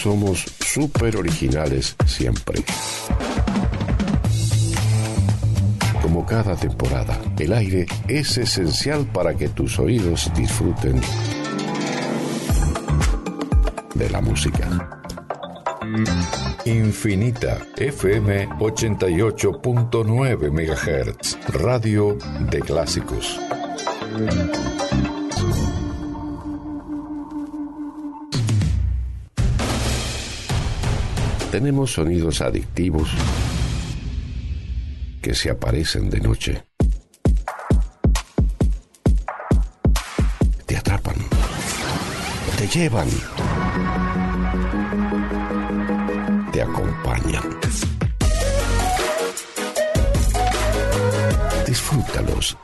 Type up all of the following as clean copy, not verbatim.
somos súper originales siempre. Como cada temporada, el aire es esencial para que tus oídos disfruten de la música. Infinita FM 88.9 MHz, radio de clásicos. Tenemos sonidos adictivos que se aparecen de noche. Te atrapan, te llevan, te acompañan. Disfrútalos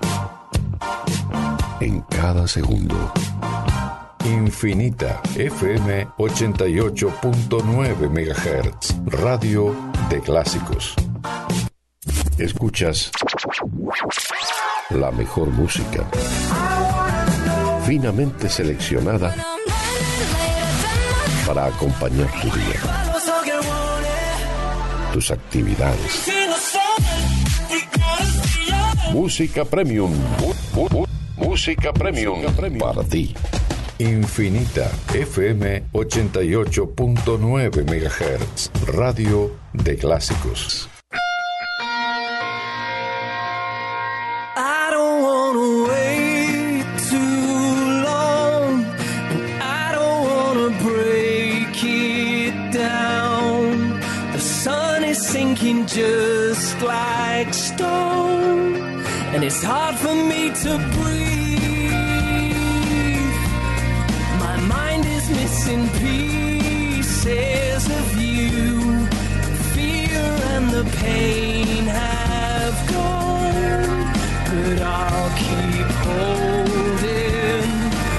en cada segundo. Infinita FM 88.9 MHz, radio de clásicos. Escuchas la mejor música, finamente seleccionada para acompañar tu día, tus actividades. Música Premium. Música Premium para ti. Infinita FM 88.9 MHz, radio de clásicos. I don't wanna wait too long, and I don't wanna break it down. The sun is sinking just like stone, and it's hard for me to breathe. My mind is missing pieces of you. Fear and the pain have gone, but I'll keep holding,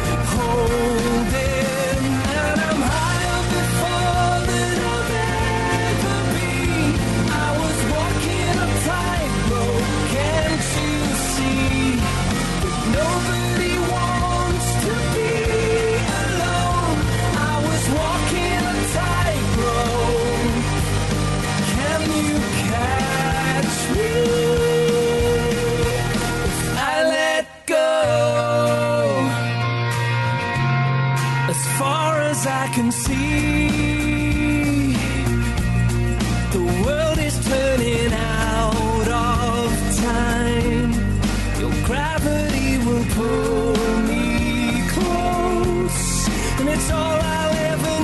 and I'm higher before than I've ever been. I was walking a tightrope, can't you see? But nobody wants to be alone. I was walking a tightrope. Can you catch me? As far as I can see, the world is turning out of time. Your gravity will pull me close, and it's all I'll ever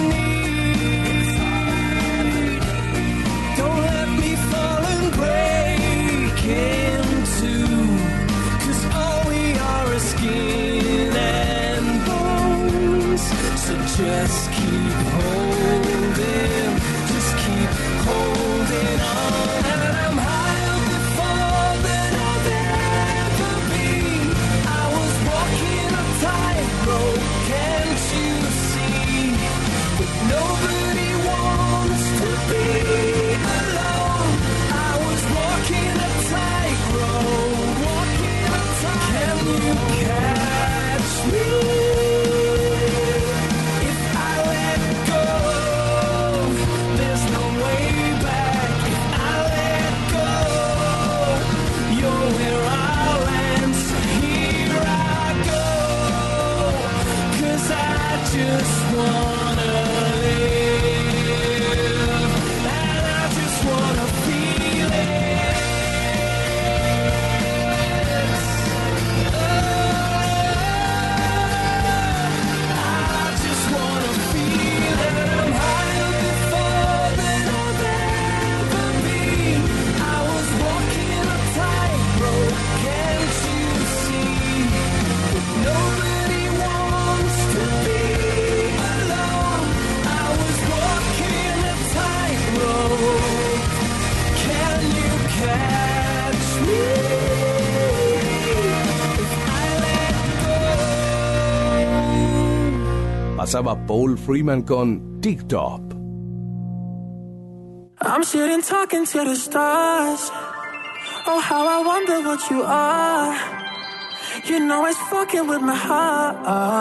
need. Don't let me fall and break in two, 'cause all we are is skin and bones. So just keep holding on. And I'm higher before than I've ever been. I was walking a tightrope, can't you see? But nobody wants to be alone. I was walking a tightrope, Can you catch me? Just wanna live, and I just wanna feel it. I just wanna feel it. I'm higher before than I've ever been. I was walking a tightrope, can't you see? But nobody wants to be. Pasaba Paul Freeman con TikTok. I'm sitting talking to the stars. Oh, how I wonder what you are. You know it's fucking with my heart.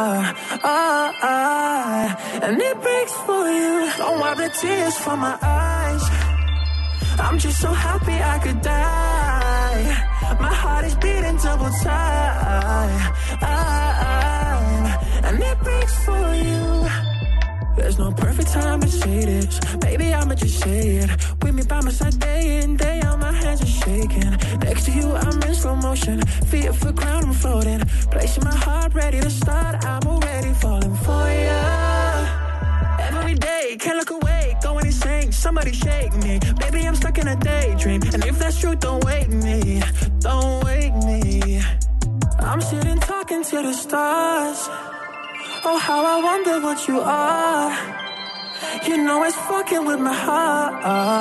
And it breaks for you. Don't wipe the tears from my eyes. I'm just so happy I could die. My heart is beating double time. And it breaks for you. There's no perfect time to say this. Baby, I'ma just say it. With me by my side day in, day out, my hands are shaking. Next to you, I'm in slow motion. Feet off the ground, I'm floating. Placing my heart ready to start. I'm already falling for ya. Every day, can't look away, going insane. Somebody shake me. Baby, I'm stuck in a daydream. And if that's true, don't wake me. Don't wake me. I'm sitting talking to the stars. Oh, how I wonder what you are. You know it's fucking with my heart.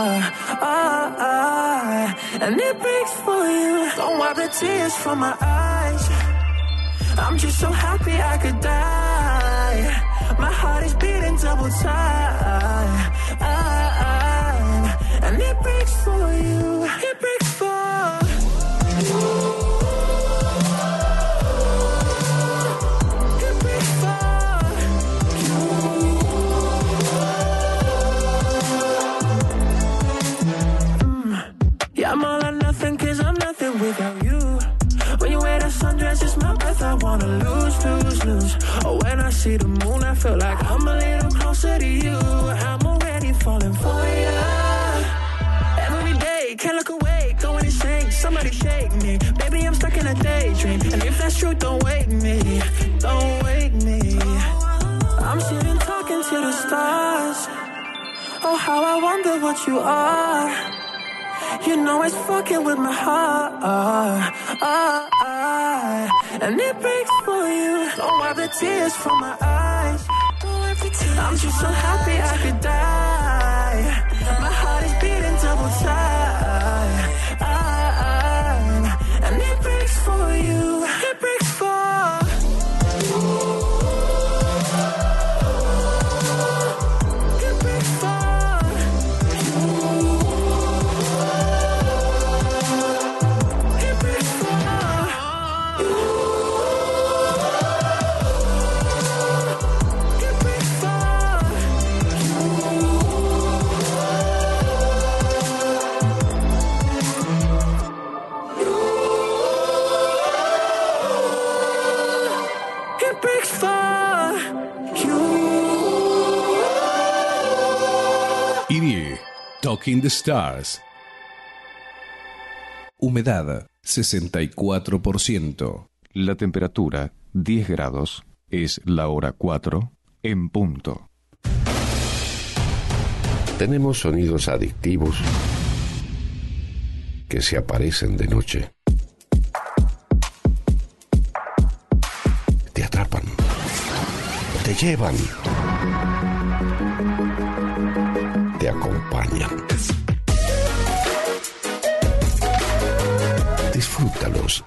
And it breaks for you. Don't wipe the tears from my eyes. I'm just so happy I could die. My heart is beating double time. And it breaks for you. It breaks for you. I'm all or nothing, cause I'm nothing without you. When you wear that sundress, it's my breath I wanna lose. Oh, when I see the moon, I feel like I'm a little closer to you. I'm already falling for ya. Every day, can't look away, going insane. Somebody shake me. Baby, I'm stuck in a daydream. And if that's true, don't wake me. Don't wake me. I'm sitting talking to the stars. Oh, how I wonder what you are. You know it's fucking with my heart. And it breaks for you. Don't wipe the tears from my eyes. I'm just so happy I could die. My heart is beating double time. And it breaks for you. It breaks for you. It breaks for you. Irie, Talking the Stars. Humedad 64%. La temperatura 10 grados. Es la hora 4 en punto. Tenemos sonidos adictivos que se aparecen de noche. Te atrapan. Te llevan. Te acompañan. Disfrútalos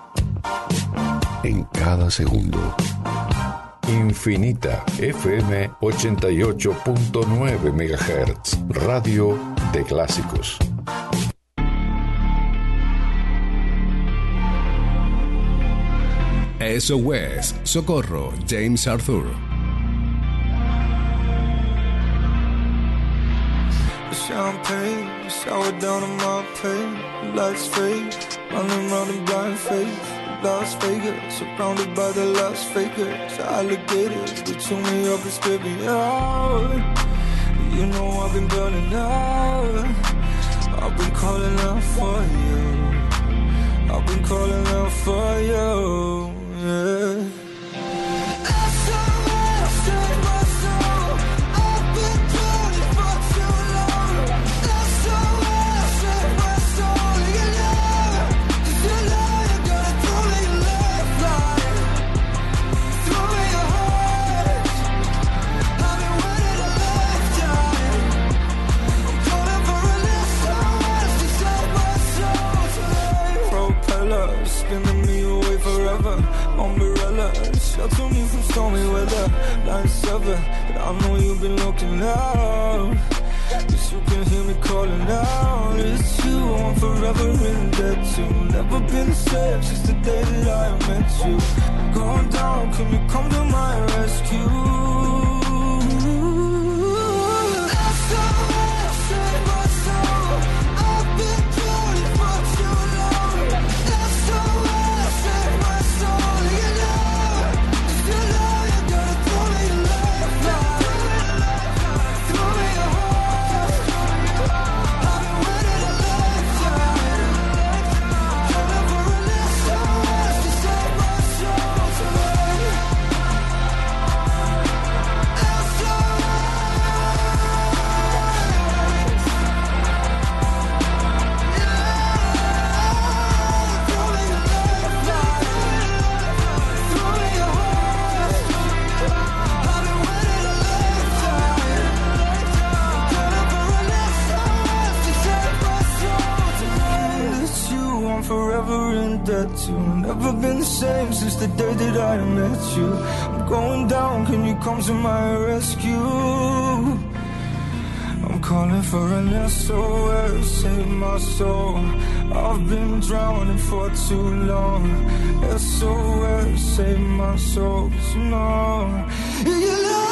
en cada segundo. Infinita FM 88.9 MHz. Radio de clásicos. SOS, Socorro, James Arthur. Champagne, shower down on my pain. Lights fade, running blind faith. Las Vegas, surrounded by the Las Vegas alligators. They chew me up and spit me out. You know I've been burning out. I've been calling out for you. I've been calling out for you. Yeah. Spinning me away forever. Umbrella, shelter me from stormy weather. Line 7, but I know you've been looking out. Guess you can hear me calling out. It's you, I'm forever in debt to. Never been the same since the day that I met you. Going down, can you come to my rescue? Never been the same since the day that I met you. I'm going down, can you come to my rescue? I'm calling for an SOS, save my soul. I've been drowning for too long. SOS, save my soul, 'cause you know you love.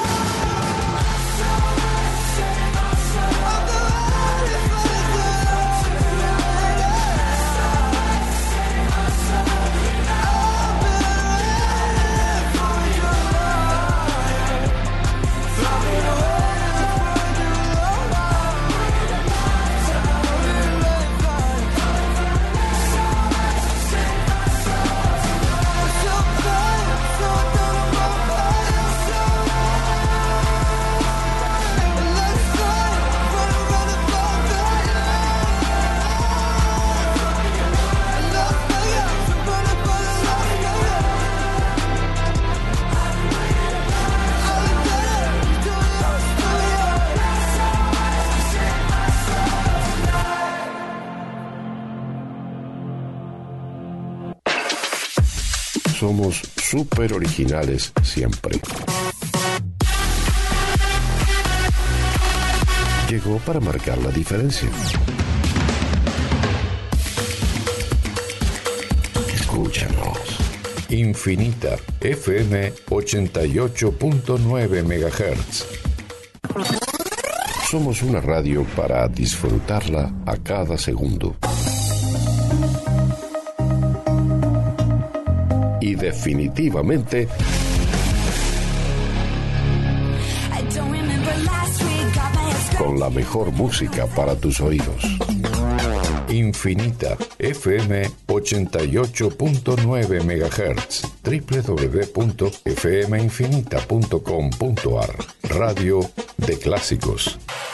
Somos súper originales siempre. Llegó para marcar la diferencia. Escúchanos. Infinita FM 88.9 MHz. Somos una radio para disfrutarla a cada segundo. Y definitivamente con la mejor música para tus oídos. Infinita FM 88.9 MHz, www.fminfinita.com.ar. Radio de clásicos.